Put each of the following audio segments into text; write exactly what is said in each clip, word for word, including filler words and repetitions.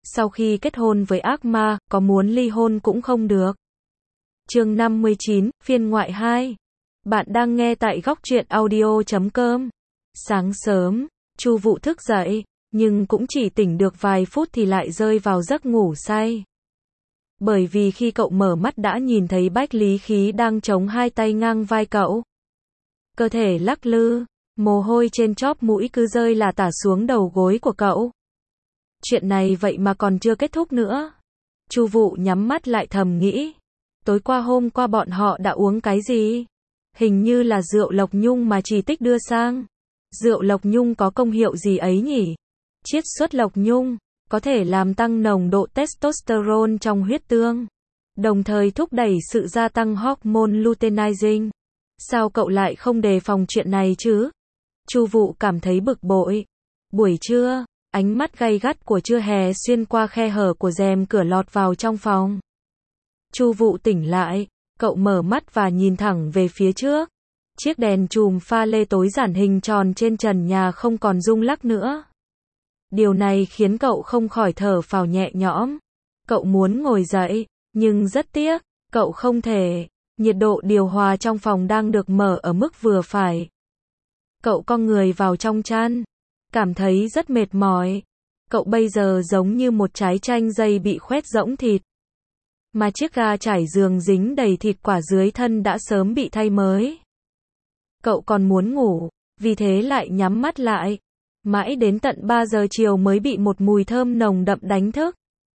sau khi kết hôn với ác ma, có muốn ly hôn cũng không được. Chương năm mươi chín, phiên ngoại hai. Bạn đang nghe tại góc truyện audio chấm com. Sáng sớm, Chu Vũ thức dậy, nhưng cũng chỉ tỉnh được vài phút thì lại rơi vào giấc ngủ say. Bởi vì khi cậu mở mắt đã nhìn thấy Bách Lý Khí đang chống hai tay ngang vai cậu. Cơ thể lắc lư, mồ hôi trên chóp mũi cứ rơi là tả xuống đầu gối của cậu. Chuyện này vậy mà còn chưa kết thúc nữa. Chu Vũ nhắm mắt lại thầm nghĩ. Tối qua hôm qua bọn họ đã uống cái gì? Hình như là rượu lộc nhung mà Trì Tích đưa sang. Rượu lộc nhung có công hiệu gì ấy nhỉ? Chiết xuất lộc nhung có thể làm tăng nồng độ testosterone trong huyết tương, đồng thời thúc đẩy sự gia tăng hormone luteinizing. Sao cậu lại không đề phòng chuyện này chứ? Chu Vũ cảm thấy bực bội. Buổi trưa, ánh mắt gay gắt của trưa hè xuyên qua khe hở của rèm cửa lọt vào trong phòng. Chu Vũ tỉnh lại, cậu mở mắt và nhìn thẳng về phía trước. Chiếc đèn chùm pha lê tối giản hình tròn trên trần nhà không còn rung lắc nữa. Điều này khiến cậu không khỏi thở phào nhẹ nhõm. Cậu muốn ngồi dậy, nhưng rất tiếc, cậu không thể. Nhiệt độ điều hòa trong phòng đang được mở ở mức vừa phải. Cậu cong người vào trong chăn, cảm thấy rất mệt mỏi. Cậu bây giờ giống như một trái chanh dây bị khoét rỗng thịt. Mà chiếc ga trải giường dính đầy thịt quả dưới thân đã sớm bị thay mới. Cậu còn muốn ngủ, vì thế lại nhắm mắt lại. Mãi đến tận ba giờ chiều mới bị một mùi thơm nồng đậm đánh thức.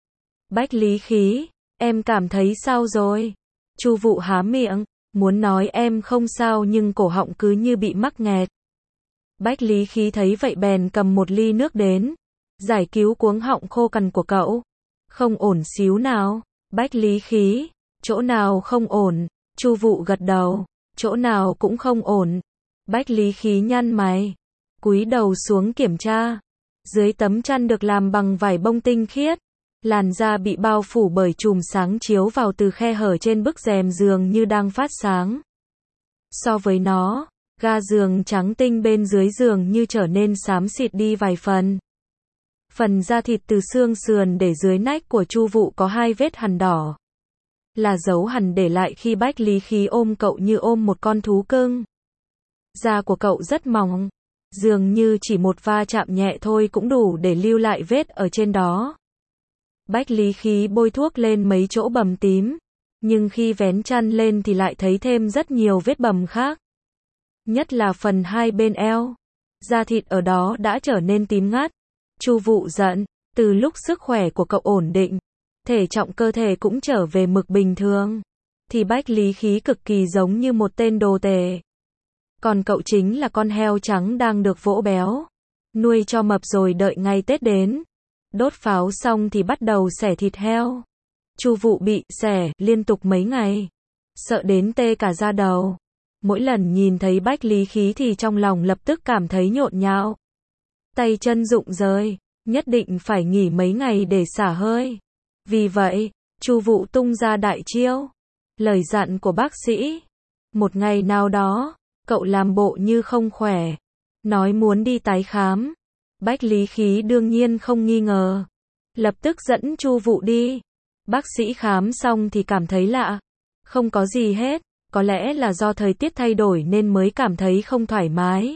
Bách Lý Khí, em cảm thấy sao rồi? Chu Vũ há miệng, muốn nói em không sao nhưng cổ họng cứ như bị mắc nghẹt. Bách Lý Khí thấy vậy bèn cầm một ly nước đến, giải cứu cuống họng khô cằn của cậu. Không ổn xíu nào. Bách Lý Khí, chỗ nào không ổn? Chu Vũ gật đầu, chỗ nào cũng không ổn. Bách Lý Khí nhăn mày, cúi đầu xuống kiểm tra. Dưới tấm chăn được làm bằng vải bông tinh khiết, làn da bị bao phủ bởi chùm sáng chiếu vào từ khe hở trên bức rèm giường như đang phát sáng. So với nó, ga giường trắng tinh bên dưới giường như trở nên xám xịt đi vài phần. Phần da thịt từ xương sườn để dưới nách của Chu Vũ có hai vết hằn đỏ. Là dấu hằn để lại khi Bách Lý Khí ôm cậu như ôm một con thú cưng. Da của cậu rất mỏng, dường như chỉ một va chạm nhẹ thôi cũng đủ để lưu lại vết ở trên đó. Bách Lý Khí bôi thuốc lên mấy chỗ bầm tím, nhưng khi vén chăn lên thì lại thấy thêm rất nhiều vết bầm khác. Nhất là phần hai bên eo, da thịt ở đó đã trở nên tím ngắt. Chu Vũ giận, từ lúc sức khỏe của cậu ổn định, thể trọng cơ thể cũng trở về mực bình thường, thì Bách Lý Khí cực kỳ giống như một tên đồ tể. Còn cậu chính là con heo trắng đang được vỗ béo, nuôi cho mập rồi đợi ngày Tết đến. Đốt pháo xong thì bắt đầu xẻ thịt heo. Chu Vũ bị xẻ liên tục mấy ngày, sợ đến tê cả da đầu. Mỗi lần nhìn thấy Bách Lý Khí thì trong lòng lập tức cảm thấy nhộn nhạo. Tay chân rụng rời, nhất định phải nghỉ mấy ngày để xả hơi. Vì vậy, Chu Vũ tung ra đại chiêu. Lời dặn của bác sĩ. Một ngày nào đó, cậu làm bộ như không khỏe, nói muốn đi tái khám. Bách Lý Khí đương nhiên không nghi ngờ, lập tức dẫn Chu Vũ đi. Bác sĩ khám xong thì cảm thấy lạ, không có gì hết, có lẽ là do thời tiết thay đổi nên mới cảm thấy không thoải mái.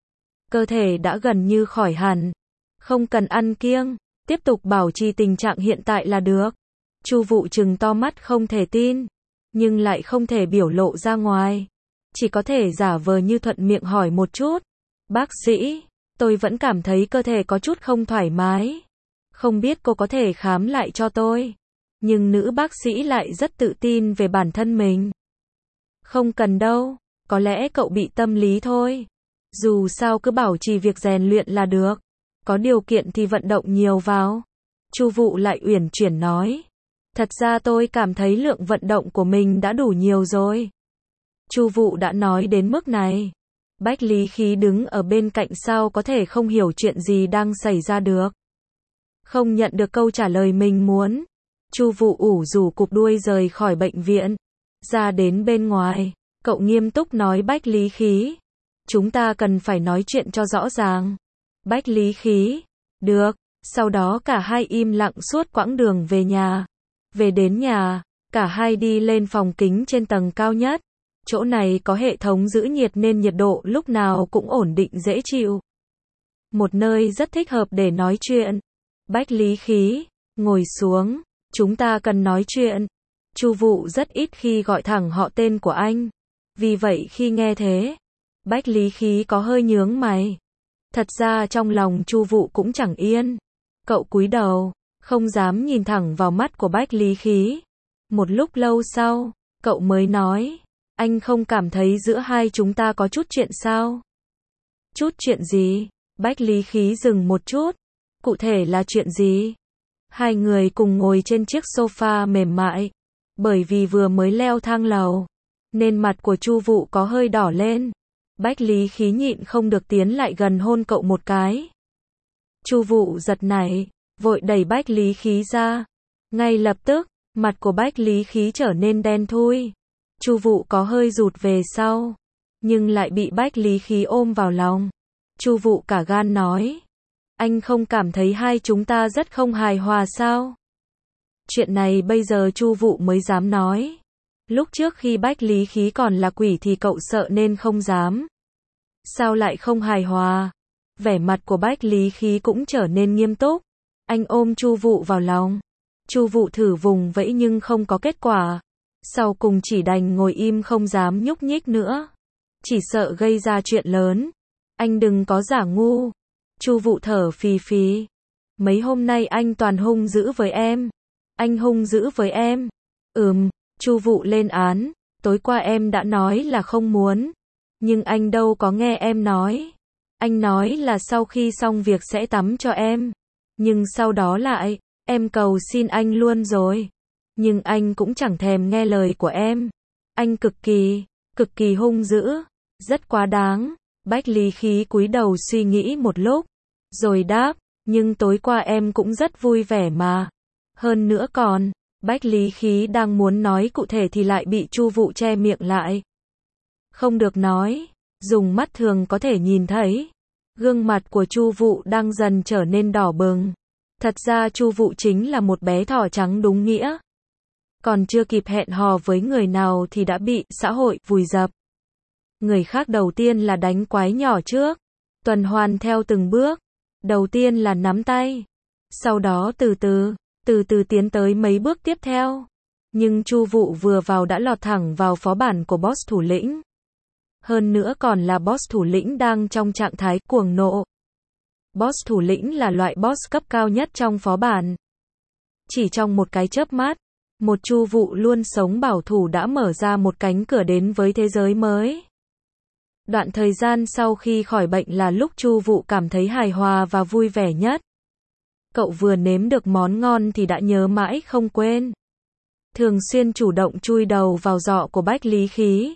Cơ thể đã gần như khỏi hẳn, không cần ăn kiêng, tiếp tục bảo trì tình trạng hiện tại là được. Chu Vũ trừng to mắt không thể tin, nhưng lại không thể biểu lộ ra ngoài, chỉ có thể giả vờ như thuận miệng hỏi một chút. Bác sĩ, tôi vẫn cảm thấy cơ thể có chút không thoải mái, không biết cô có thể khám lại cho tôi. Nhưng nữ bác sĩ lại rất tự tin về bản thân mình. Không cần đâu, có lẽ cậu bị tâm lý thôi. Dù sao cứ bảo trì việc rèn luyện là được, có điều kiện thì vận động nhiều vào. Chu Vũ lại uyển chuyển nói, thật ra tôi cảm thấy lượng vận động của mình đã đủ nhiều rồi. Chu Vũ đã nói đến mức này, Bách Lý Khí đứng ở bên cạnh sao có thể không hiểu chuyện gì đang xảy ra được. Không nhận được câu trả lời mình muốn, Chu Vũ ủ rủ cụp đuôi rời khỏi bệnh viện. Ra đến bên ngoài, cậu nghiêm túc nói Bách Lý Khí, chúng ta cần phải nói chuyện cho rõ ràng. Bách Lý Khí, được, Sau đó cả hai im lặng suốt quãng đường về nhà. Về đến nhà, cả hai đi lên phòng kính trên tầng cao nhất. Chỗ này có hệ thống giữ nhiệt nên nhiệt độ lúc nào cũng ổn định dễ chịu. Một nơi rất thích hợp để nói chuyện. Bách Lý Khí, ngồi xuống, chúng ta cần nói chuyện. Chu Vụ rất ít khi gọi thẳng họ tên của anh. Vì vậy khi nghe thế, Bách Lý Khí có hơi nhướng mày. Thật ra trong lòng Chu Vụ cũng chẳng yên. Cậu cúi đầu, không dám nhìn thẳng vào mắt của Bách Lý Khí. Một lúc lâu sau, cậu mới nói, anh không cảm thấy giữa hai chúng ta có chút chuyện sao? Chút chuyện gì? Bách Lý Khí dừng một chút. Cụ thể là chuyện gì? Hai người cùng ngồi trên chiếc sofa mềm mại. Bởi vì vừa mới leo thang lầu, nên mặt của Chu Vụ có hơi đỏ lên. Bách Lý Khí nhịn không được tiến lại gần hôn cậu một cái. Chu Vụ giật nảy, vội đẩy Bách Lý Khí ra. Ngay lập tức, mặt của Bách Lý Khí trở nên đen thui. Chu Vụ có hơi rụt về sau, nhưng lại bị Bách Lý Khí ôm vào lòng. Chu Vụ cả gan nói, anh không cảm thấy hai chúng ta rất không hài hòa sao? Chuyện này bây giờ Chu Vụ mới dám nói. Lúc trước khi Bách Lý Khí còn là quỷ thì cậu sợ nên không dám. Sao lại không hài hòa? Vẻ mặt của Bách Lý Khí cũng trở nên nghiêm túc. Anh ôm Chu Vụ vào lòng. Chu Vụ thử vùng vẫy nhưng không có kết quả. Sau cùng chỉ đành ngồi im không dám nhúc nhích nữa. Chỉ sợ gây ra chuyện lớn. Anh đừng có giả ngu. Chu Vụ thở phì phì. Mấy hôm nay anh toàn hung dữ với em. Anh hung dữ với em. Ừm, Chu Vụ lên án. Tối qua em đã nói là không muốn. Nhưng anh đâu có nghe em nói. Anh nói là sau khi xong việc sẽ tắm cho em. Nhưng sau đó lại, em cầu xin anh luôn rồi. Nhưng anh cũng chẳng thèm nghe lời của em. Anh cực kỳ, cực kỳ hung dữ. Rất quá đáng. Bách Lý Khí cúi đầu suy nghĩ một lúc. Rồi đáp, nhưng tối qua em cũng rất vui vẻ mà. Hơn nữa còn, Bách Lý Khí đang muốn nói cụ thể thì lại bị Chu Vụ che miệng lại. Không được nói, dùng mắt thường có thể nhìn thấy. Gương mặt của Chu Vụ đang dần trở nên đỏ bừng. Thật ra Chu Vụ chính là một bé thỏ trắng đúng nghĩa. Còn chưa kịp hẹn hò với người nào thì đã bị xã hội vùi dập. Người khác đầu tiên là đánh quái nhỏ trước. Tuần hoàn theo từng bước. Đầu tiên là nắm tay. Sau đó từ từ, từ từ tiến tới mấy bước tiếp theo. Nhưng Chu Vụ vừa vào đã lọt thẳng vào phó bản của boss thủ lĩnh. Hơn nữa còn là boss thủ lĩnh đang trong trạng thái cuồng nộ. Boss thủ lĩnh là loại boss cấp cao nhất trong phó bản. Chỉ trong một cái chớp mắt, một Chu Vụ luôn sống bảo thủ đã mở ra một cánh cửa đến với thế giới mới. Đoạn thời gian sau khi khỏi bệnh là lúc Chu Vụ cảm thấy hài hòa và vui vẻ nhất. Cậu vừa nếm được món ngon thì đã nhớ mãi không quên. Thường xuyên chủ động chui đầu vào giọ của Bách Lý Khí.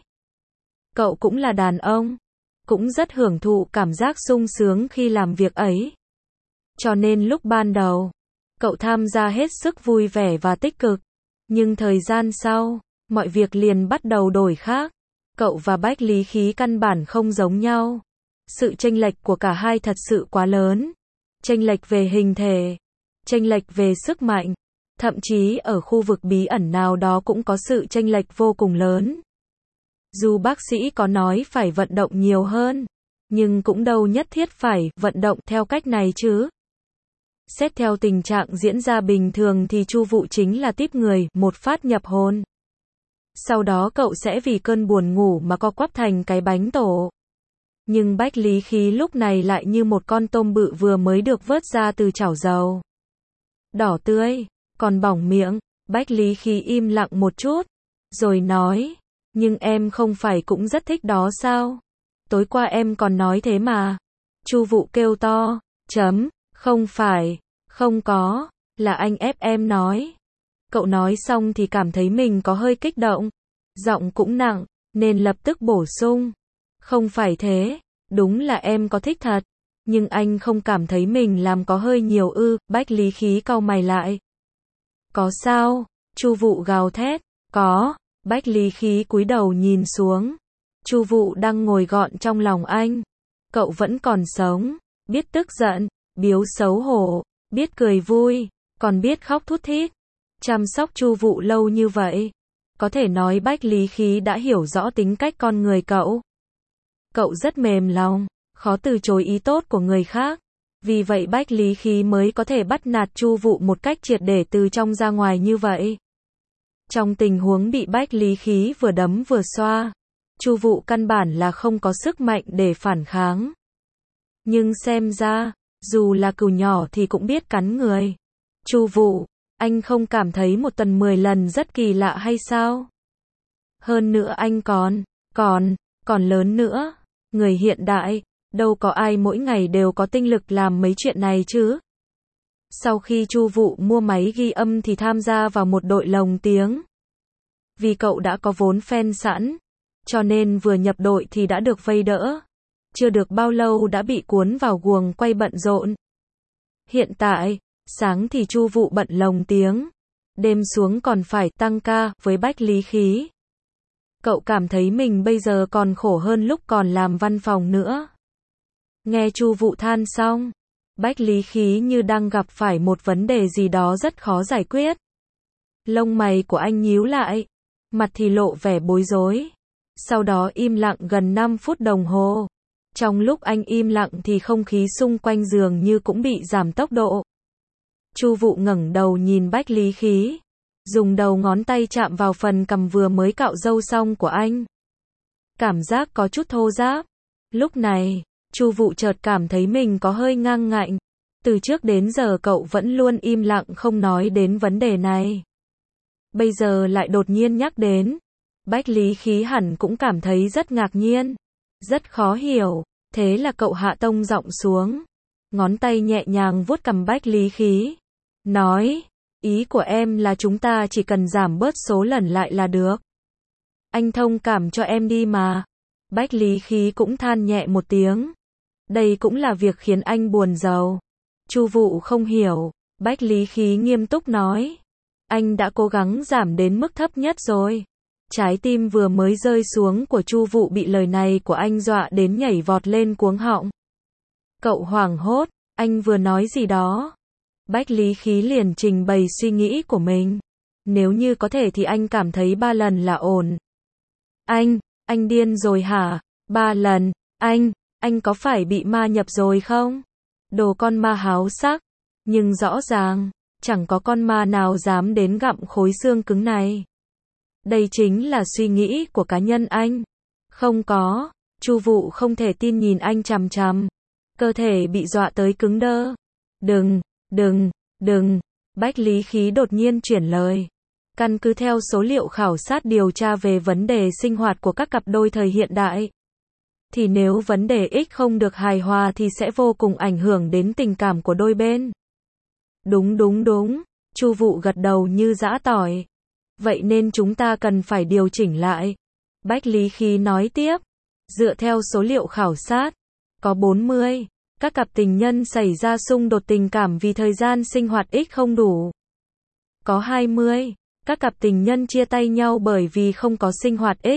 Cậu cũng là đàn ông, cũng rất hưởng thụ cảm giác sung sướng khi làm việc ấy. Cho nên lúc ban đầu, cậu tham gia hết sức vui vẻ và tích cực. Nhưng thời gian sau, mọi việc liền bắt đầu đổi khác. Cậu và Bách Lý Khí căn bản không giống nhau. Sự chênh lệch của cả hai thật sự quá lớn. Chênh lệch về hình thể, chênh lệch về sức mạnh, thậm chí ở khu vực bí ẩn nào đó cũng có sự chênh lệch vô cùng lớn. Dù bác sĩ có nói phải vận động nhiều hơn, nhưng cũng đâu nhất thiết phải vận động theo cách này chứ. Xét theo tình trạng diễn ra bình thường thì Chu Vụ chính là típ người một phát nhập hồn. Sau đó cậu sẽ vì cơn buồn ngủ mà co quắp thành cái bánh tổ. Nhưng Bách Lý Khí lúc này lại như một con tôm bự vừa mới được vớt ra từ chảo dầu. Đỏ tươi, còn bỏng miệng. Bách Lý Khí im lặng một chút, rồi nói, nhưng em không phải cũng rất thích đó sao? Tối qua em còn nói thế mà. Chu Vụ kêu to, chấm, không phải, không có, là anh ép em nói. Cậu nói xong thì cảm thấy mình có hơi kích động, giọng cũng nặng, nên lập tức bổ sung. Không phải thế, đúng là em có thích thật, nhưng anh không cảm thấy mình làm có hơi nhiều ư? Bách Lý Khí cau mày lại. Có sao? Chu Vụ gào thét. Có. Bách Lý Khí cúi đầu nhìn xuống. Chu Vụ đang ngồi gọn trong lòng anh. Cậu vẫn còn sống, biết tức giận, biếu xấu hổ, biết cười vui, còn biết khóc thút thít. Chăm sóc Chu Vụ lâu như vậy, có thể nói Bách Lý Khí đã hiểu rõ tính cách con người cậu. Cậu rất mềm lòng, khó từ chối ý tốt của người khác. Vì vậy Bách Lý Khí mới có thể bắt nạt Chu Vụ một cách triệt để từ trong ra ngoài như vậy. Trong tình huống bị Bách Lý Khí vừa đấm vừa xoa, Chu Vụ căn bản là không có sức mạnh để phản kháng. Nhưng xem ra, dù là cừu nhỏ thì cũng biết cắn người. Chu Vụ, anh không cảm thấy một tuần mười lần rất kỳ lạ hay sao? Hơn nữa anh còn, còn, còn lớn nữa. Người hiện đại, đâu có ai mỗi ngày đều có tinh lực làm mấy chuyện này chứ. Sau khi Chu Vụ mua máy ghi âm thì tham gia vào một đội lồng tiếng. Vì cậu đã có vốn fan sẵn, cho nên vừa nhập đội thì đã được vây đỡ. Chưa được bao lâu đã bị cuốn vào guồng quay bận rộn. Hiện tại, sáng thì Chu Vụ bận lồng tiếng, đêm xuống còn phải tăng ca với Bách Lý Khí. Cậu cảm thấy mình bây giờ còn khổ hơn lúc còn làm văn phòng nữa. Nghe Chu Vụ than xong, Bách Lý Khí như đang gặp phải một vấn đề gì đó rất khó giải quyết. Lông mày của anh nhíu lại, mặt thì lộ vẻ bối rối. Sau đó im lặng gần năm phút đồng hồ. Trong lúc anh im lặng thì không khí xung quanh dường như cũng bị giảm tốc độ. Chu Vụ ngẩng đầu nhìn Bách Lý Khí, dùng đầu ngón tay chạm vào phần cằm vừa mới cạo râu xong của anh. Cảm giác có chút thô ráp. Lúc này, Chu Vụ chợt cảm thấy mình có hơi ngang ngạnh. Từ trước đến giờ cậu vẫn luôn im lặng không nói đến vấn đề này. Bây giờ lại đột nhiên nhắc đến. Bách Lý Khí hẳn cũng cảm thấy rất ngạc nhiên, rất khó hiểu. Thế là cậu hạ tông giọng xuống, ngón tay nhẹ nhàng vuốt cằm Bách Lý Khí, nói, ý của em là chúng ta chỉ cần giảm bớt số lần lại là được. Anh thông cảm cho em đi mà. Bách Lý Khí cũng than nhẹ một tiếng. Đây cũng là việc khiến anh buồn rầu. Chu Vụ không hiểu. Bách Lý Khí nghiêm túc nói, anh đã cố gắng giảm đến mức thấp nhất rồi. Trái tim vừa mới rơi xuống của Chu Vụ bị lời này của anh dọa đến nhảy vọt lên cuống họng. Cậu hoảng hốt, anh vừa nói gì đó? Bách Lý Khí liền trình bày suy nghĩ của mình. Nếu như có thể thì anh cảm thấy ba lần là ổn. Anh, anh điên rồi hả? Ba lần, anh, anh có phải bị ma nhập rồi không? Đồ con ma háo sắc. Nhưng rõ ràng, chẳng có con ma nào dám đến gặm khối xương cứng này. Đây chính là suy nghĩ của cá nhân anh. Không có. Chu Vụ không thể tin nhìn anh chằm chằm. Cơ thể bị dọa tới cứng đơ. Đừng, đừng, đừng. Bách Lý Khí đột nhiên chuyển lời. Căn cứ theo số liệu khảo sát điều tra về vấn đề sinh hoạt của các cặp đôi thời hiện đại, thì nếu vấn đề X không được hài hòa thì sẽ vô cùng ảnh hưởng đến tình cảm của đôi bên. Đúng đúng đúng. Chu Vụ gật đầu như giã tỏi. Vậy nên chúng ta cần phải điều chỉnh lại. Bách Lý Khí nói tiếp. Dựa theo số liệu khảo sát, có bốn mươi các cặp tình nhân xảy ra xung đột tình cảm vì thời gian sinh hoạt X không đủ. Có hai mươi các cặp tình nhân chia tay nhau bởi vì không có sinh hoạt X.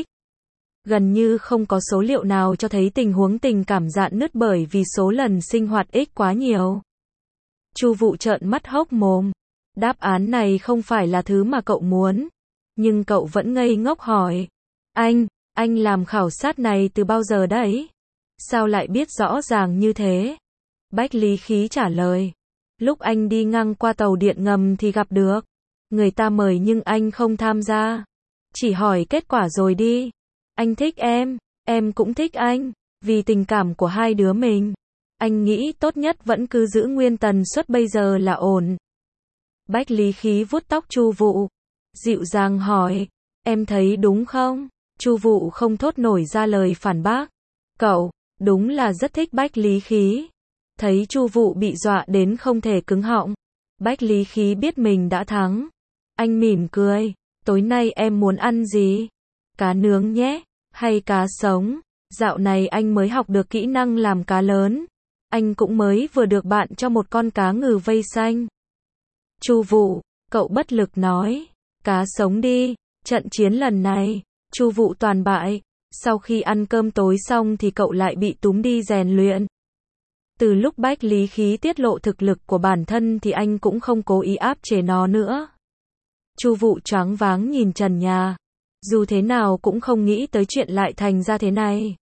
Gần như không có số liệu nào cho thấy tình huống tình cảm rạn nứt bởi vì số lần sinh hoạt X quá nhiều. Chu Vụ trợn mắt hốc mồm. Đáp án này không phải là thứ mà cậu muốn. Nhưng cậu vẫn ngây ngốc hỏi. Anh, anh làm khảo sát này từ bao giờ đấy? Sao lại biết rõ ràng như thế? Bách Lý Khí trả lời. Lúc anh đi ngang qua tàu điện ngầm thì gặp được. Người ta mời nhưng anh không tham gia. Chỉ hỏi kết quả rồi đi. Anh thích em, em cũng thích anh. Vì tình cảm của hai đứa mình, anh nghĩ tốt nhất vẫn cứ giữ nguyên tần suất bây giờ là ổn. Bách Lý Khí vuốt tóc Chu Vụ, dịu dàng hỏi, em thấy đúng không? Chu Vụ không thốt nổi ra lời phản bác. Cậu, đúng là rất thích Bách Lý Khí. Thấy Chu Vụ bị dọa đến không thể cứng họng, Bách Lý Khí biết mình đã thắng. Anh mỉm cười, tối nay em muốn ăn gì? Cá nướng nhé, hay cá sống? Dạo này anh mới học được kỹ năng làm cá lớn. Anh cũng mới vừa được bạn cho một con cá ngừ vây xanh. Chu Vụ, cậu bất lực nói, cá sống đi. Trận chiến lần này, Chu Vụ toàn bại. Sau khi ăn cơm tối xong thì cậu lại bị túm đi rèn luyện. Từ lúc Bách Lý Khí tiết lộ thực lực của bản thân thì anh cũng không cố ý áp chế nó nữa. Chu Vụ choáng váng nhìn trần nhà. Dù thế nào cũng không nghĩ tới chuyện lại thành ra thế này.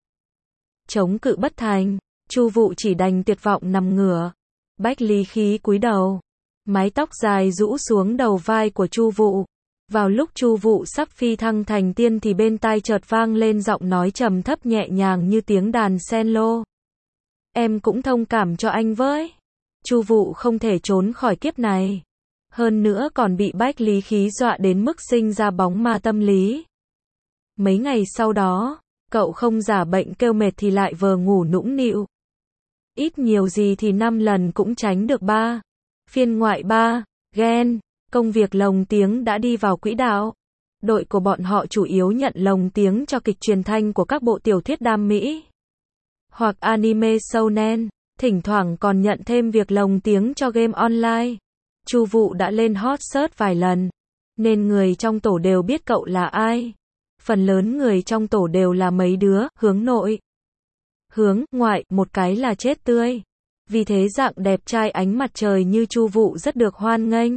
Chống cự bất thành, Chu Vụ chỉ đành tuyệt vọng nằm ngửa. Bách Lý Khí cúi đầu. Mái tóc dài rũ xuống đầu vai của Chu Vụ. Vào lúc Chu Vụ sắp phi thăng thành tiên thì bên tai chợt vang lên giọng nói trầm thấp nhẹ nhàng như tiếng đàn cello. Em cũng thông cảm cho anh với. Chu Vụ không thể trốn khỏi kiếp này. Hơn nữa còn bị Bách Lý Khí dọa đến mức sinh ra bóng ma tâm lý. Mấy ngày sau đó, cậu không giả bệnh kêu mệt thì lại vờ ngủ nũng nịu. Ít nhiều gì thì năm lần cũng tránh được ba. Phiên ngoại ba, ghen, công việc lồng tiếng đã đi vào quỹ đạo. Đội của bọn họ chủ yếu nhận lồng tiếng cho kịch truyền thanh của các bộ tiểu thuyết đam mỹ. Hoặc anime shounen, thỉnh thoảng còn nhận thêm việc lồng tiếng cho game online. Chu Vụ đã lên hot search vài lần, nên người trong tổ đều biết cậu là ai. Phần lớn người trong tổ đều là mấy đứa, hướng nội, hướng ngoại, một cái là chết tươi. Vì thế dạng đẹp trai ánh mặt trời như Chu Vụ rất được hoan nghênh.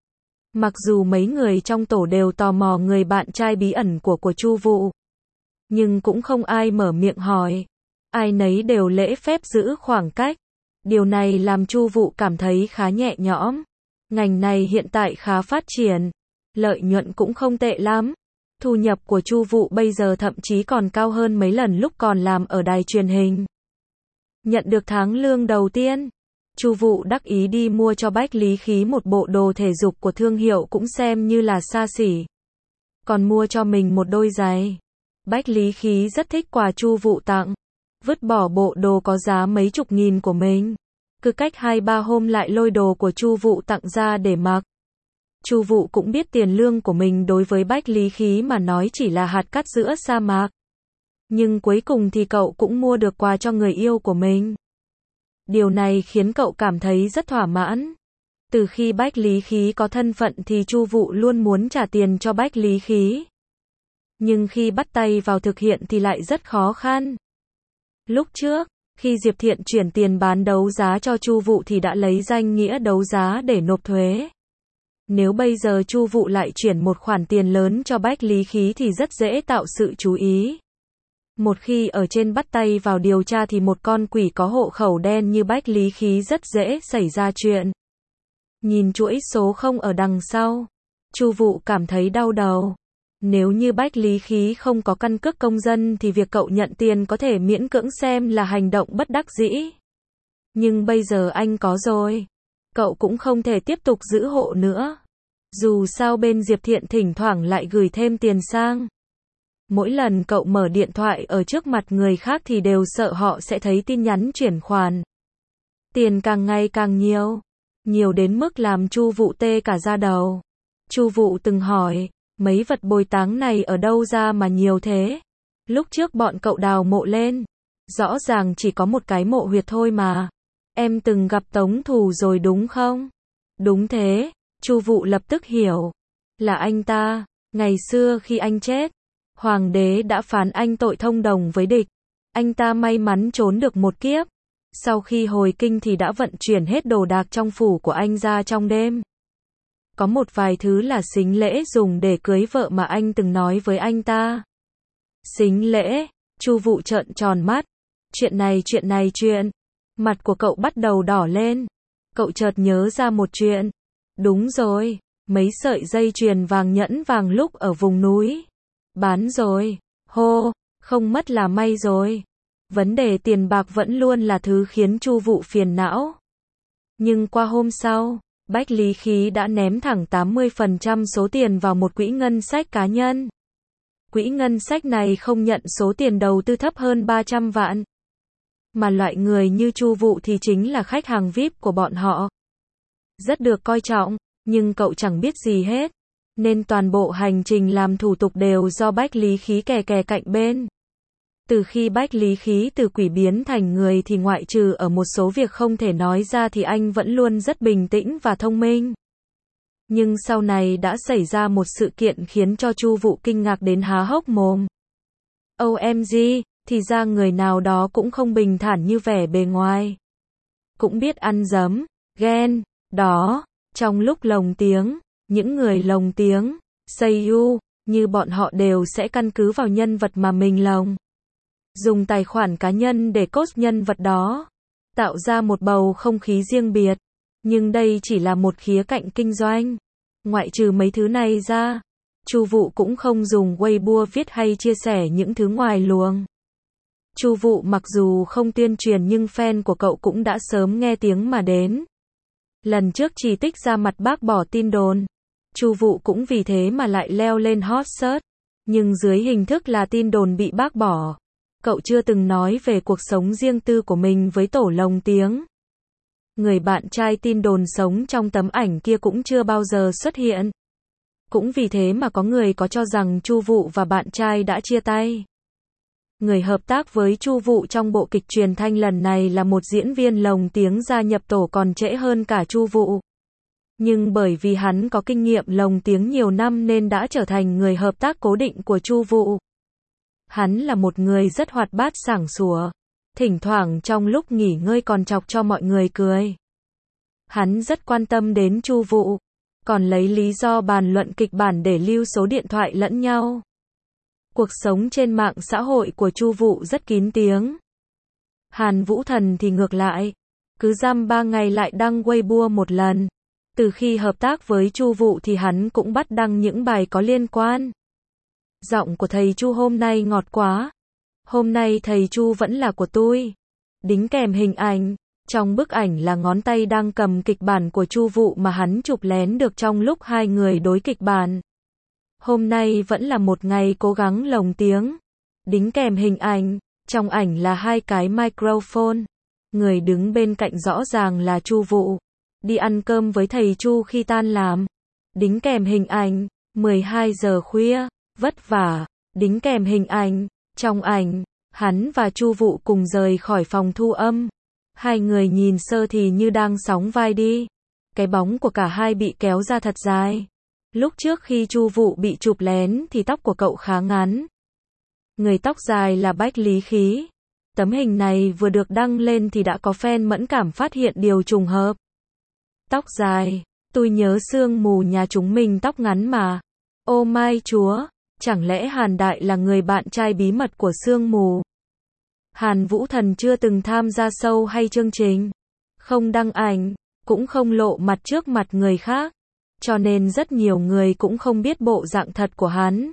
Mặc dù mấy người trong tổ đều tò mò người bạn trai bí ẩn của của Chu Vụ, nhưng cũng không ai mở miệng hỏi. Ai nấy đều lễ phép giữ khoảng cách. Điều này làm Chu Vụ cảm thấy khá nhẹ nhõm. Ngành này hiện tại khá phát triển, lợi nhuận cũng không tệ lắm. Thu nhập của Chu Vụ bây giờ thậm chí còn cao hơn mấy lần lúc còn làm ở đài truyền hình. Nhận được tháng lương đầu tiên, Chu Vụ đắc ý đi mua cho Bách Lý Khí một bộ đồ thể dục của thương hiệu cũng xem như là xa xỉ. Còn mua cho mình một đôi giày. Bách Lý Khí rất thích quà Chu Vụ tặng. Vứt bỏ bộ đồ có giá mấy chục nghìn của mình. Cứ cách hai ba hôm lại lôi đồ của Chu Vụ tặng ra để mặc. Chu Vụ cũng biết tiền lương của mình đối với Bách Lý Khí mà nói chỉ là hạt cát giữa sa mạc. Nhưng cuối cùng thì cậu cũng mua được quà cho người yêu của mình. Điều này khiến cậu cảm thấy rất thỏa mãn. Từ khi Bách Lý Khí có thân phận thì Chu Vụ luôn muốn trả tiền cho Bách Lý Khí. Nhưng khi bắt tay vào thực hiện thì lại rất khó khăn. Lúc trước, khi Diệp Thiện chuyển tiền bán đấu giá cho Chu Vụ thì đã lấy danh nghĩa đấu giá để nộp thuế. Nếu bây giờ Chu Vụ lại chuyển một khoản tiền lớn cho Bách Lý Khí thì rất dễ tạo sự chú ý. Một khi ở trên bắt tay vào điều tra thì một con quỷ có hộ khẩu đen như Bách Lý Khí rất dễ xảy ra chuyện. Nhìn chuỗi số không ở đằng sau, Chu Vụ cảm thấy đau đầu. Nếu như Bách Lý Khí không có căn cước công dân thì việc cậu nhận tiền có thể miễn cưỡng xem là hành động bất đắc dĩ. Nhưng bây giờ anh có rồi. Cậu cũng không thể tiếp tục giữ hộ nữa. Dù sao bên Diệp Thiện thỉnh thoảng lại gửi thêm tiền sang. Mỗi lần cậu mở điện thoại ở trước mặt người khác thì đều sợ họ sẽ thấy tin nhắn chuyển khoản. Tiền càng ngày càng nhiều. Nhiều đến mức làm Chu Vụ tê cả da đầu. Chu Vụ từng hỏi, mấy vật bồi táng này ở đâu ra mà nhiều thế? Lúc trước bọn cậu đào mộ lên. Rõ ràng chỉ có một cái mộ huyệt thôi mà. Em từng gặp Tống Thù rồi đúng không? Đúng thế, Chu Vụ lập tức hiểu. Là anh ta, ngày xưa khi anh chết, Hoàng đế đã phán anh tội thông đồng với địch. Anh ta may mắn trốn được một kiếp. Sau khi hồi kinh thì đã vận chuyển hết đồ đạc trong phủ của anh ra trong đêm. Có một vài thứ là sính lễ dùng để cưới vợ mà anh từng nói với anh ta. Sính lễ, Chu Vụ trợn tròn mắt. Chuyện này chuyện này chuyện. Mặt của cậu bắt đầu đỏ lên. Cậu chợt nhớ ra một chuyện. Đúng rồi, mấy sợi dây chuyền vàng nhẫn vàng lúc ở vùng núi. Bán rồi. Hô, không mất là may rồi. Vấn đề tiền bạc vẫn luôn là thứ khiến Chu Vụ phiền não. Nhưng qua hôm sau, Bách Lý Khí đã ném thẳng tám mươi phần trăm số tiền vào một quỹ ngân sách cá nhân. Quỹ ngân sách này không nhận số tiền đầu tư thấp hơn ba trăm vạn. Mà loại người như Chu Vụ thì chính là khách hàng vi ai pi của bọn họ. Rất được coi trọng, nhưng cậu chẳng biết gì hết. Nên toàn bộ hành trình làm thủ tục đều do Bách Lý Khí kè kè cạnh bên. Từ khi Bách Lý Khí từ quỷ biến thành người thì ngoại trừ ở một số việc không thể nói ra thì anh vẫn luôn rất bình tĩnh và thông minh. Nhưng sau này đã xảy ra một sự kiện khiến cho Chu Vụ kinh ngạc đến há hốc mồm. ô em giê, thì ra người nào đó cũng không bình thản như vẻ bề ngoài. cũng biết ăn dấm, ghen, đó, trong lúc lồng tiếng, những người lồng tiếng, Seiyu, như bọn họ đều sẽ căn cứ vào nhân vật mà mình lồng. Dùng tài khoản cá nhân để cốt nhân vật đó, tạo ra một bầu không khí riêng biệt. Nhưng đây chỉ là một khía cạnh kinh doanh. Ngoại trừ mấy thứ này ra, Chu Vụ cũng không dùng Weibo viết hay chia sẻ những thứ ngoài luồng. Chu Vụ mặc dù không tuyên truyền nhưng fan của cậu cũng đã sớm nghe tiếng mà đến. Lần trước chỉ tích ra mặt bác bỏ tin đồn, Chu Vụ cũng vì thế mà lại leo lên hot search. Nhưng dưới hình thức là tin đồn bị bác bỏ. Cậu chưa từng nói về cuộc sống riêng tư của mình với tổ lồng tiếng. Người bạn trai tin đồn sống trong tấm ảnh kia cũng chưa bao giờ xuất hiện. Cũng vì thế mà có người có cho rằng Chu Vụ và bạn trai đã chia tay. Người hợp tác với Chu Vụ trong bộ kịch truyền thanh lần này là một diễn viên lồng tiếng gia nhập tổ còn trễ hơn cả Chu Vụ. Nhưng bởi vì hắn có kinh nghiệm lồng tiếng nhiều năm nên đã trở thành người hợp tác cố định của Chu Vụ. Hắn là một người rất hoạt bát sảng sủa, thỉnh thoảng trong lúc nghỉ ngơi còn chọc cho mọi người cười. Hắn rất quan tâm đến Chu Vụ, còn lấy lý do bàn luận kịch bản để lưu số điện thoại lẫn nhau. Cuộc sống trên mạng xã hội của Chu Vụ rất kín tiếng. Hàn Vũ Thần thì ngược lại, cứ dăm ba ngày lại đăng Weibo một lần. Từ khi hợp tác với Chu Vụ thì hắn cũng bắt đăng những bài có liên quan. Giọng của thầy Chu hôm nay ngọt quá. Hôm nay thầy Chu vẫn là của tôi. Đính kèm hình ảnh. Trong bức ảnh là ngón tay đang cầm kịch bản của Chu Vụ mà hắn chụp lén được trong lúc hai người đối kịch bản. Hôm nay vẫn là một ngày cố gắng lồng tiếng. Đính kèm hình ảnh. Trong ảnh là hai cái microphone. Người đứng bên cạnh rõ ràng là Chu Vụ. Đi ăn cơm với thầy Chu khi tan làm. Đính kèm hình ảnh. mười hai giờ khuya. Vất vả. Đính kèm hình ảnh. Trong ảnh, hắn và Chu Vụ cùng rời khỏi phòng thu âm. Hai người nhìn sơ thì như đang sóng vai đi. Cái bóng của cả hai bị kéo ra thật dài. Lúc trước khi Chu Vụ bị chụp lén thì tóc của cậu khá ngắn. Người tóc dài là Bách Lý Khí. Tấm hình này vừa được đăng lên thì đã có fan mẫn cảm phát hiện điều trùng hợp. Tóc dài, tôi nhớ sương mù nhà chúng mình tóc ngắn mà. Ô mai chúa, chẳng lẽ Hàn Đại là người bạn trai bí mật của sương mù? Hàn Vũ Thần chưa từng tham gia show hay chương trình, không đăng ảnh, cũng không lộ mặt trước mặt người khác, cho nên rất nhiều người cũng không biết bộ dạng thật của hắn.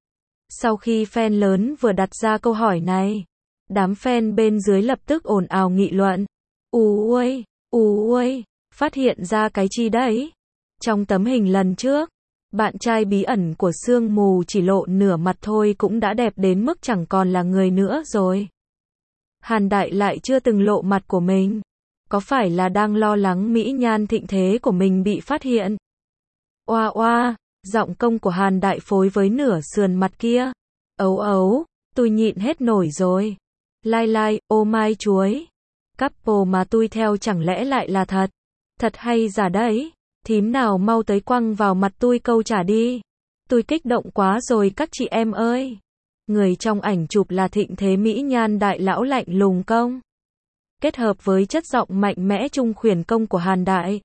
Sau khi fan lớn vừa đặt ra câu hỏi này, đám fan bên dưới lập tức ồn ào nghị luận. Ù ôi, ù ôi, phát hiện ra cái chi đấy? Trong tấm hình lần trước, bạn trai bí ẩn của sương mù chỉ lộ nửa mặt thôi cũng đã đẹp đến mức chẳng còn là người nữa rồi. Hàn Đại lại chưa từng lộ mặt của mình. Có phải là đang lo lắng mỹ nhan thịnh thế của mình bị phát hiện? Oa oa, giọng công của Hàn Đại phối với nửa sườn mặt kia. Ấu ấu, tôi nhịn hết nổi rồi. Lai lai, ô mai chuối. Couple mà tôi theo chẳng lẽ lại là thật? Thật hay giả đấy? Thím nào mau tới quăng vào mặt tôi câu trả đi. Tôi kích động quá rồi các chị em ơi. Người trong ảnh chụp là thịnh thế mỹ nhan đại lão lạnh lùng công. Kết hợp với chất giọng mạnh mẽ trung khuyển công của Hàn Đại.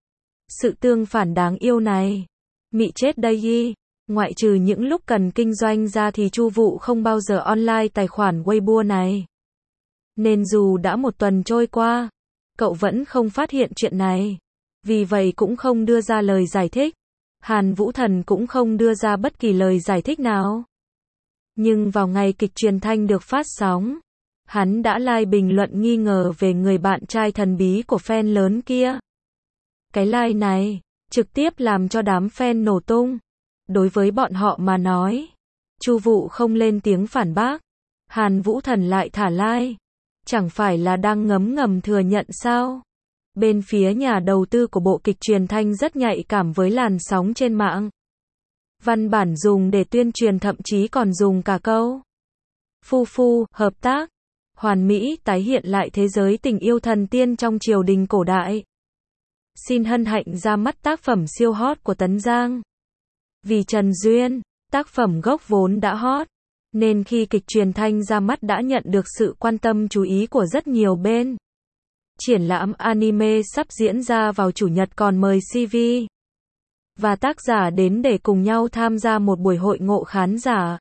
Sự tương phản đáng yêu này. Mị chết đây y. Ngoại trừ những lúc cần kinh doanh ra thì Chu Vụ không bao giờ online tài khoản Weibo này. Nên dù đã một tuần trôi qua, cậu vẫn không phát hiện chuyện này. Vì vậy cũng không đưa ra lời giải thích. Hàn Vũ Thần cũng không đưa ra bất kỳ lời giải thích nào. Nhưng vào ngày kịch truyền thanh được phát sóng, hắn đã like bình luận nghi ngờ về người bạn trai thần bí của fan lớn kia. Cái like này, trực tiếp làm cho đám fan nổ tung. Đối với bọn họ mà nói, Chu Vụ không lên tiếng phản bác, Hàn Vũ Thần lại thả like. Chẳng phải là đang ngấm ngầm thừa nhận sao? Bên phía nhà đầu tư của bộ kịch truyền thanh rất nhạy cảm với làn sóng trên mạng. Văn bản dùng để tuyên truyền thậm chí còn dùng cả câu phu phu, hợp tác, hoàn mỹ tái hiện lại thế giới tình yêu thần tiên trong triều đình cổ đại. Xin hân hạnh ra mắt tác phẩm siêu hot của Tấn Giang. Vì Trần Duyên, tác phẩm gốc vốn đã hot, nên khi kịch truyền thanh ra mắt đã nhận được sự quan tâm chú ý của rất nhiều bên. Triển lãm anime sắp diễn ra vào Chủ nhật còn mời xê vê và tác giả đến để cùng nhau tham gia một buổi hội ngộ khán giả.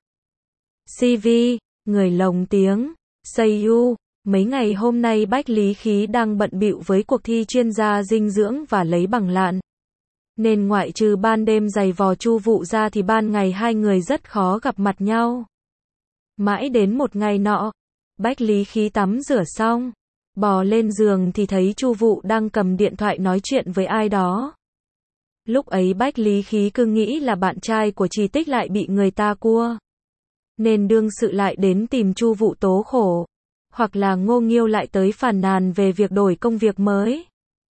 xê vê, người lồng tiếng, Seiyu, mấy ngày hôm nay Bách Lý Khí đang bận bịu với cuộc thi chuyên gia dinh dưỡng và lấy bằng lạn. Nên ngoại trừ ban đêm giày vò Chu Vụ ra thì ban ngày hai người rất khó gặp mặt nhau. Mãi đến một ngày nọ, Bách Lý Khí tắm rửa xong, bò lên giường thì thấy Chu Vụ đang cầm điện thoại nói chuyện với ai đó. Lúc ấy Bách Lý Khí cứ nghĩ là bạn trai của Trì Tích lại bị người ta cua. Nên đương sự lại đến tìm Chu Vụ tố khổ. Hoặc là Ngô Nghiêu lại tới phàn nàn về việc đổi công việc mới.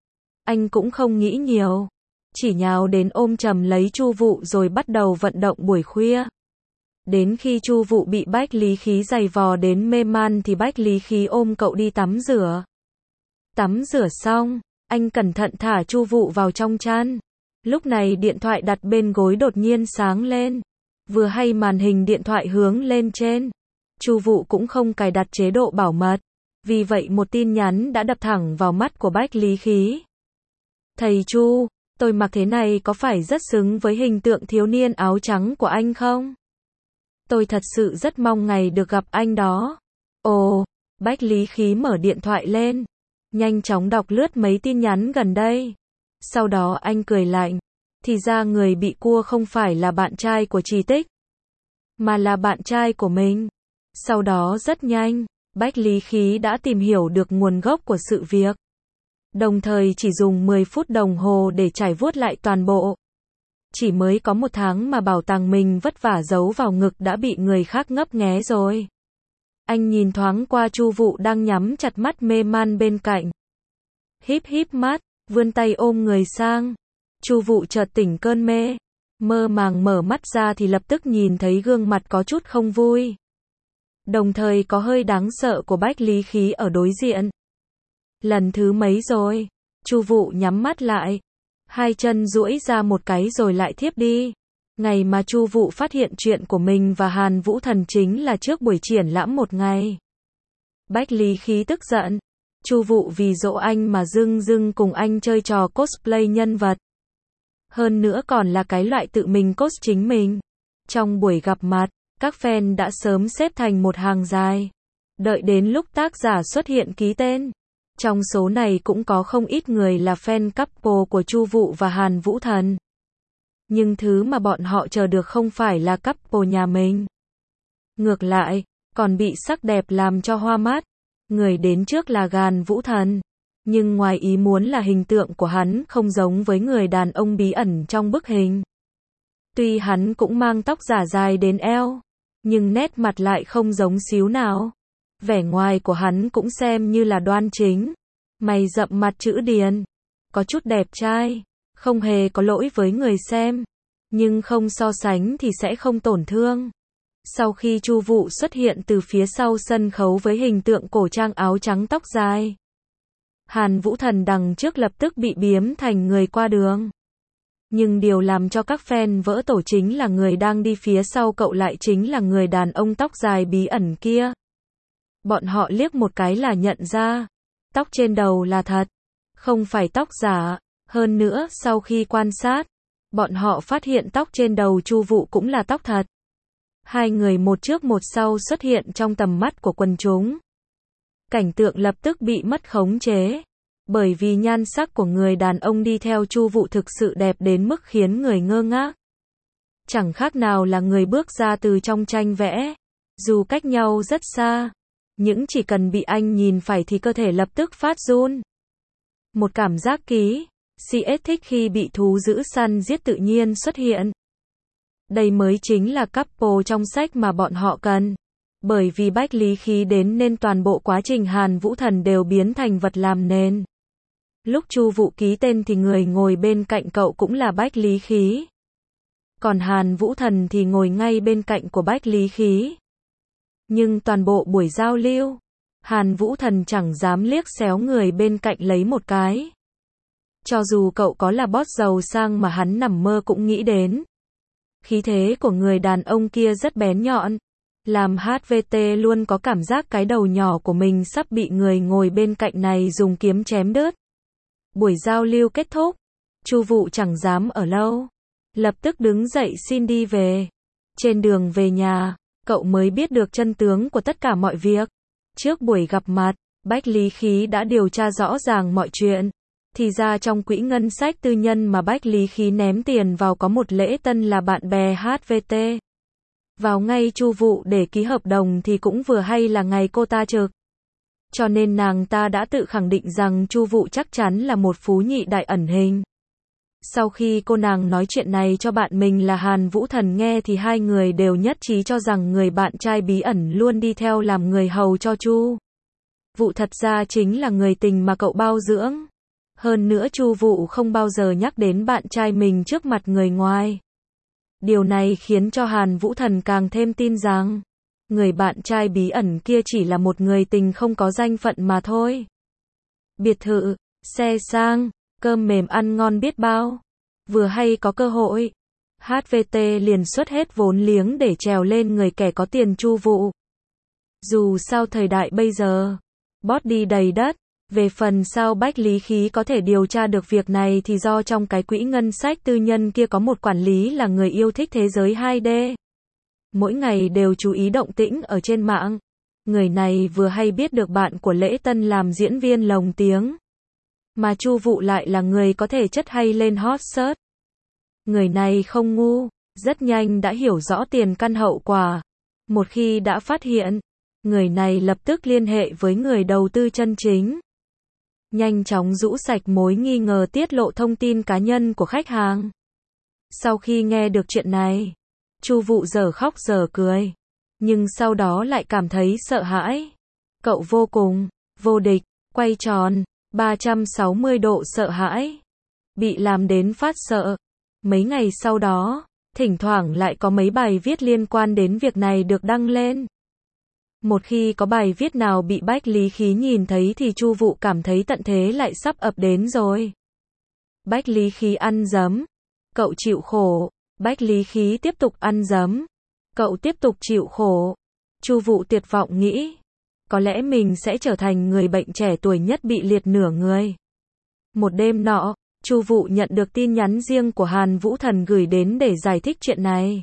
Anh cũng không nghĩ nhiều. Chỉ nhào đến ôm chầm lấy Chu Vụ rồi bắt đầu vận động buổi khuya. Đến khi Chu Vụ bị Bách Lý Khí giày vò đến mê man thì Bách Lý Khí ôm cậu đi tắm rửa. Tắm rửa xong, anh cẩn thận thả Chu Vụ vào trong chăn. Lúc này điện thoại đặt bên gối đột nhiên sáng lên. Vừa hay màn hình điện thoại hướng lên trên. Chu Vụ cũng không cài đặt chế độ bảo mật. Vì vậy một tin nhắn đã đập thẳng vào mắt của Bách Lý Khí. Thầy Chu, tôi mặc thế này có phải rất xứng với hình tượng thiếu niên áo trắng của anh không? Tôi thật sự rất mong ngày được gặp anh đó. Ồ, Bách Lý Khí mở điện thoại lên. Nhanh chóng đọc lướt mấy tin nhắn gần đây. Sau đó anh cười lạnh. Thì ra người bị cua không phải là bạn trai của Trì Tích, mà là bạn trai của mình. Sau đó rất nhanh, Bách Lý Khí đã tìm hiểu được nguồn gốc của sự việc. Đồng thời chỉ dùng mười phút đồng hồ để trải vuốt lại toàn bộ. Chỉ mới có một tháng mà bảo tàng mình vất vả giấu vào ngực đã bị người khác ngấp nghé rồi. Anh nhìn thoáng qua Chu Vụ đang nhắm chặt mắt mê man bên cạnh. Híp híp mắt, vươn tay ôm người sang. Chu Vụ chợt tỉnh cơn mê. Mơ màng mở mắt ra thì lập tức nhìn thấy gương mặt có chút không vui. Đồng thời có hơi đáng sợ của Bách Lý Khí ở đối diện. Lần thứ mấy rồi? Chu Vụ nhắm mắt lại. Hai chân duỗi ra một cái rồi lại thiếp đi. Ngày mà Chu Vụ phát hiện chuyện của mình và Hàn Vũ Thần chính là trước buổi triển lãm một ngày. Bách Lý Khí tức giận. Chu Vụ vì dỗ anh mà dưng dưng cùng anh chơi trò cosplay nhân vật. Hơn nữa còn là cái loại tự mình cos chính mình. Trong buổi gặp mặt, các fan đã sớm xếp thành một hàng dài. Đợi đến lúc tác giả xuất hiện ký tên. Trong số này cũng có không ít người là fan couple của Chu Vụ và Hàn Vũ Thần. Nhưng thứ mà bọn họ chờ được không phải là couple nhà mình. Ngược lại, còn bị sắc đẹp làm cho hoa mắt. Người đến trước là Hàn Vũ Thần. Nhưng ngoài ý muốn là hình tượng của hắn không giống với người đàn ông bí ẩn trong bức hình. Tuy hắn cũng mang tóc giả dài đến eo, nhưng nét mặt lại không giống xíu nào. Vẻ ngoài của hắn cũng xem như là đoan chính. Mày rậm mặt chữ điền. Có chút đẹp trai. Không hề có lỗi với người xem. Nhưng không so sánh thì sẽ không tổn thương. Sau khi Chu Vụ xuất hiện từ phía sau sân khấu với hình tượng cổ trang áo trắng tóc dài, Hàn Vũ Thần đằng trước lập tức bị biếm thành người qua đường. Nhưng điều làm cho các fan vỡ tổ chính là người đang đi phía sau cậu lại chính là người đàn ông tóc dài bí ẩn kia. Bọn họ liếc một cái là nhận ra, tóc trên đầu là thật, không phải tóc giả. Hơn nữa sau khi quan sát, bọn họ phát hiện tóc trên đầu Chu Vụ cũng là tóc thật. Hai người một trước một sau xuất hiện trong tầm mắt của quần chúng. Cảnh tượng lập tức bị mất khống chế. Bởi vì nhan sắc của người đàn ông đi theo Chu Vụ thực sự đẹp đến mức khiến người ngơ ngác. Chẳng khác nào là người bước ra từ trong tranh vẽ. Dù cách nhau rất xa, những chỉ cần bị anh nhìn phải thì cơ thể lập tức phát run. Một cảm giác ký, xê ét thích khi bị thú dữ săn giết tự nhiên xuất hiện. Đây mới chính là couple trong sách mà bọn họ cần. Bởi vì Bách Lý Khí đến nên toàn bộ quá trình Hàn Vũ Thần đều biến thành vật làm nền. Lúc Chu Vụ ký tên thì người ngồi bên cạnh cậu cũng là Bách Lý Khí. Còn Hàn Vũ Thần thì ngồi ngay bên cạnh của Bách Lý Khí. Nhưng toàn bộ buổi giao lưu, Hàn Vũ Thần chẳng dám liếc xéo người bên cạnh lấy một cái. Cho dù cậu có là boss giàu sang mà hắn nằm mơ cũng nghĩ đến. Khí thế của người đàn ông kia rất bén nhọn, Làm hát vê tê luôn có cảm giác cái đầu nhỏ của mình sắp bị người ngồi bên cạnh này dùng kiếm chém đứt. Buổi giao lưu kết thúc, Chu Vụ chẳng dám ở lâu, lập tức đứng dậy xin đi về. Trên đường về nhà, cậu mới biết được chân tướng của tất cả mọi việc. Trước buổi gặp mặt, Bách Lý Khí đã điều tra rõ ràng mọi chuyện. Thì ra trong quỹ ngân sách tư nhân mà Bách Lý Khí ném tiền vào có một lễ tân là bạn bè hát vê tê. Vào ngay Chu Vụ để ký hợp đồng thì cũng vừa hay là ngày cô ta trực. Cho nên nàng ta đã tự khẳng định rằng Chu Vụ chắc chắn là một phú nhị đại ẩn hình. Sau khi cô nàng nói chuyện này cho bạn mình là Hàn Vũ Thần nghe thì hai người đều nhất trí cho rằng người bạn trai bí ẩn luôn đi theo làm người hầu cho Chu Vụ thật ra chính là người tình mà cậu bao dưỡng. Hơn nữa Chu Vụ không bao giờ nhắc đến bạn trai mình trước mặt người ngoài. Điều này khiến cho Hàn Vũ Thần càng thêm tin rằng người bạn trai bí ẩn kia chỉ là một người tình không có danh phận mà thôi. Biệt thự, xe sang, cơm mềm ăn ngon biết bao. Vừa hay có cơ hội, hát vê tê liền xuất hết vốn liếng để trèo lên người kẻ có tiền Chu Vụ. Dù sao thời đại bây giờ, bót đi đầy đất. Về phần sao Bách Lý Khí có thể điều tra được việc này thì do trong cái quỹ ngân sách tư nhân kia có một quản lý là người yêu thích thế giới hai D. Mỗi ngày đều chú ý động tĩnh ở trên mạng. Người này vừa hay biết được bạn của Lễ Tân làm diễn viên lồng tiếng. Mà Chu Vụ lại là người có thể chất hay lên hot search. Người này không ngu, rất nhanh đã hiểu rõ tiền căn hậu quả. Một khi đã phát hiện, người này lập tức liên hệ với người đầu tư chân chính. Nhanh chóng rũ sạch mối nghi ngờ tiết lộ thông tin cá nhân của khách hàng. Sau khi nghe được chuyện này, Chu Vụ dở khóc dở cười. Nhưng sau đó lại cảm thấy sợ hãi. Cậu vô cùng, vô địch, quay tròn, ba trăm sáu mươi độ sợ hãi. Bị làm đến phát sợ. Mấy ngày sau đó, thỉnh thoảng lại có mấy bài viết liên quan đến việc này được đăng lên. Một khi có bài viết nào bị Bách Lý Khí nhìn thấy thì Chu Vụ cảm thấy tận thế lại sắp ập đến rồi. Bách Lý Khí ăn dấm. Cậu chịu khổ. Bách Lý Khí tiếp tục ăn dấm. Cậu tiếp tục chịu khổ. Chu Vụ tuyệt vọng nghĩ. Có lẽ mình sẽ trở thành người bệnh trẻ tuổi nhất bị liệt nửa người. Một đêm nọ, Chu Vụ nhận được tin nhắn riêng của Hàn Vũ Thần gửi đến để giải thích chuyện này.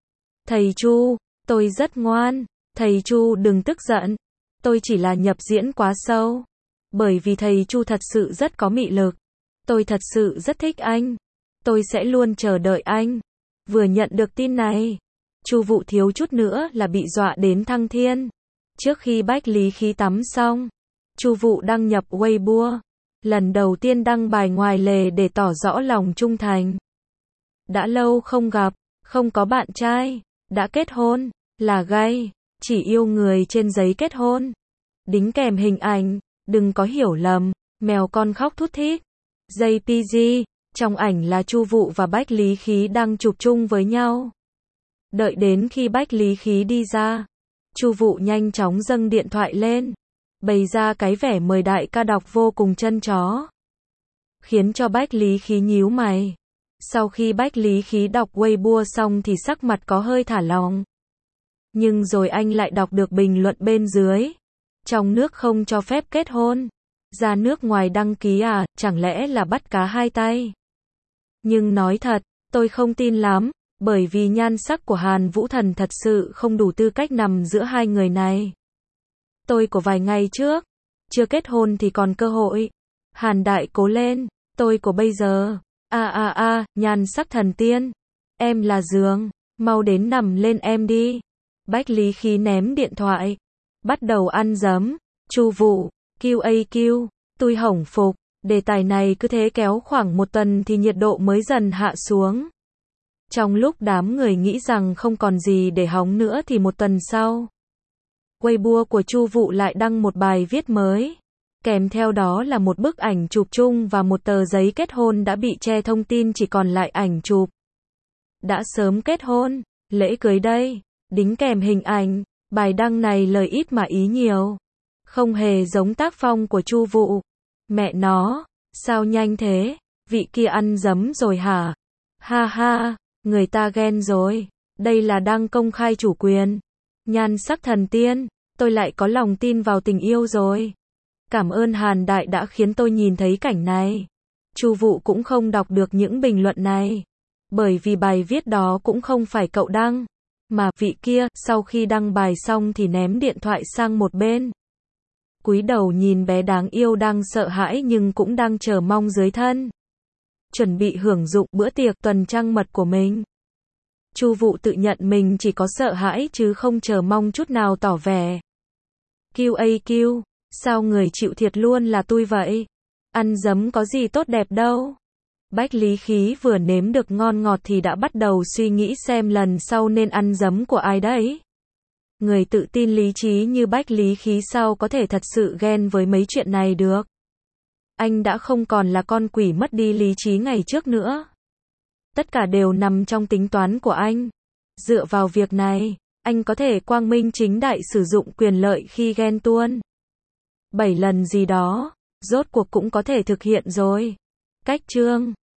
Thầy Chu, tôi rất ngoan. Thầy Chu đừng tức giận. Tôi chỉ là nhập diễn quá sâu. Bởi vì thầy Chu thật sự rất có mị lực. Tôi thật sự rất thích anh. Tôi sẽ luôn chờ đợi anh. Vừa nhận được tin này, Chu Vụ thiếu chút nữa là bị dọa đến thăng thiên. Trước khi Bách Lý Khí tắm xong, Chu Vụ đăng nhập Weibo. Lần đầu tiên đăng bài ngoài lề để tỏ rõ lòng trung thành. Đã lâu không gặp, không có bạn trai, đã kết hôn, là gay, chỉ yêu người trên giấy kết hôn. Đính kèm hình ảnh, đừng có hiểu lầm, mèo con khóc thút thít. gi pê giê, trong ảnh là Chu Vụ và Bách Lý Khí đang chụp chung với nhau. Đợi đến khi Bách Lý Khí đi ra, Chu Vụ nhanh chóng dâng điện thoại lên, bày ra cái vẻ mời đại ca đọc vô cùng chân chó. Khiến cho Bách Lý Khí nhíu mày. Sau khi Bách Lý Khí đọc Weibo xong thì sắc mặt có hơi thả lỏng. Nhưng rồi anh lại đọc được bình luận bên dưới. Trong nước không cho phép kết hôn. Ra nước ngoài đăng ký à, chẳng lẽ là bắt cá hai tay. Nhưng nói thật, tôi không tin lắm, bởi vì nhan sắc của Hàn Vũ Thần thật sự không đủ tư cách nằm giữa hai người này. Tôi của vài ngày trước, chưa kết hôn thì còn cơ hội. Hàn đại cố lên, tôi của bây giờ, a a a, nhan sắc thần tiên. Em là giường, mau đến nằm lên em đi. Bách Lý Khí ném điện thoại, bắt đầu ăn dấm. Chu Vụ, quy a quy, tôi hổng phục. Đề tài này cứ thế kéo khoảng một tuần thì nhiệt độ mới dần hạ xuống. Trong lúc đám người nghĩ rằng không còn gì để hóng nữa thì một tuần sau, Weibo của Chu Vụ lại đăng một bài viết mới. Kèm theo đó là một bức ảnh chụp chung và một tờ giấy kết hôn đã bị che thông tin chỉ còn lại ảnh chụp. Đã sớm kết hôn, lễ cưới đây, đính kèm hình ảnh. Bài đăng này lời ít mà ý nhiều. Không hề giống tác phong của Chu Vụ. Mẹ nó, sao nhanh thế, vị kia ăn dấm rồi hả? Ha ha, người ta ghen rồi, đây là đăng công khai chủ quyền. Nhan sắc thần tiên, tôi lại có lòng tin vào tình yêu rồi. Cảm ơn Hàn Đại đã khiến tôi nhìn thấy cảnh này. Chu Vụ cũng không đọc được những bình luận này. Bởi vì bài viết đó cũng không phải cậu đăng. Mà vị kia, sau khi đăng bài xong thì ném điện thoại sang một bên. Cúi đầu nhìn bé đáng yêu đang sợ hãi nhưng cũng đang chờ mong dưới thân. Chuẩn bị hưởng dụng bữa tiệc tuần trăng mật của mình. Chu Vụ tự nhận mình chỉ có sợ hãi chứ không chờ mong chút nào tỏ vẻ. Q A Q, sao người chịu thiệt luôn là tôi vậy? Ăn dấm có gì tốt đẹp đâu. Bách Lý Khí vừa nếm được ngon ngọt thì đã bắt đầu suy nghĩ xem lần sau nên ăn dấm của ai đấy. Người tự tin lý trí như Bách Lý Khí sao có thể thật sự ghen với mấy chuyện này được. Anh đã không còn là con quỷ mất đi lý trí ngày trước nữa. Tất cả đều nằm trong tính toán của anh. Dựa vào việc này, anh có thể quang minh chính đại sử dụng quyền lợi khi ghen tuông. Bảy lần gì đó, rốt cuộc cũng có thể thực hiện rồi. Cách chương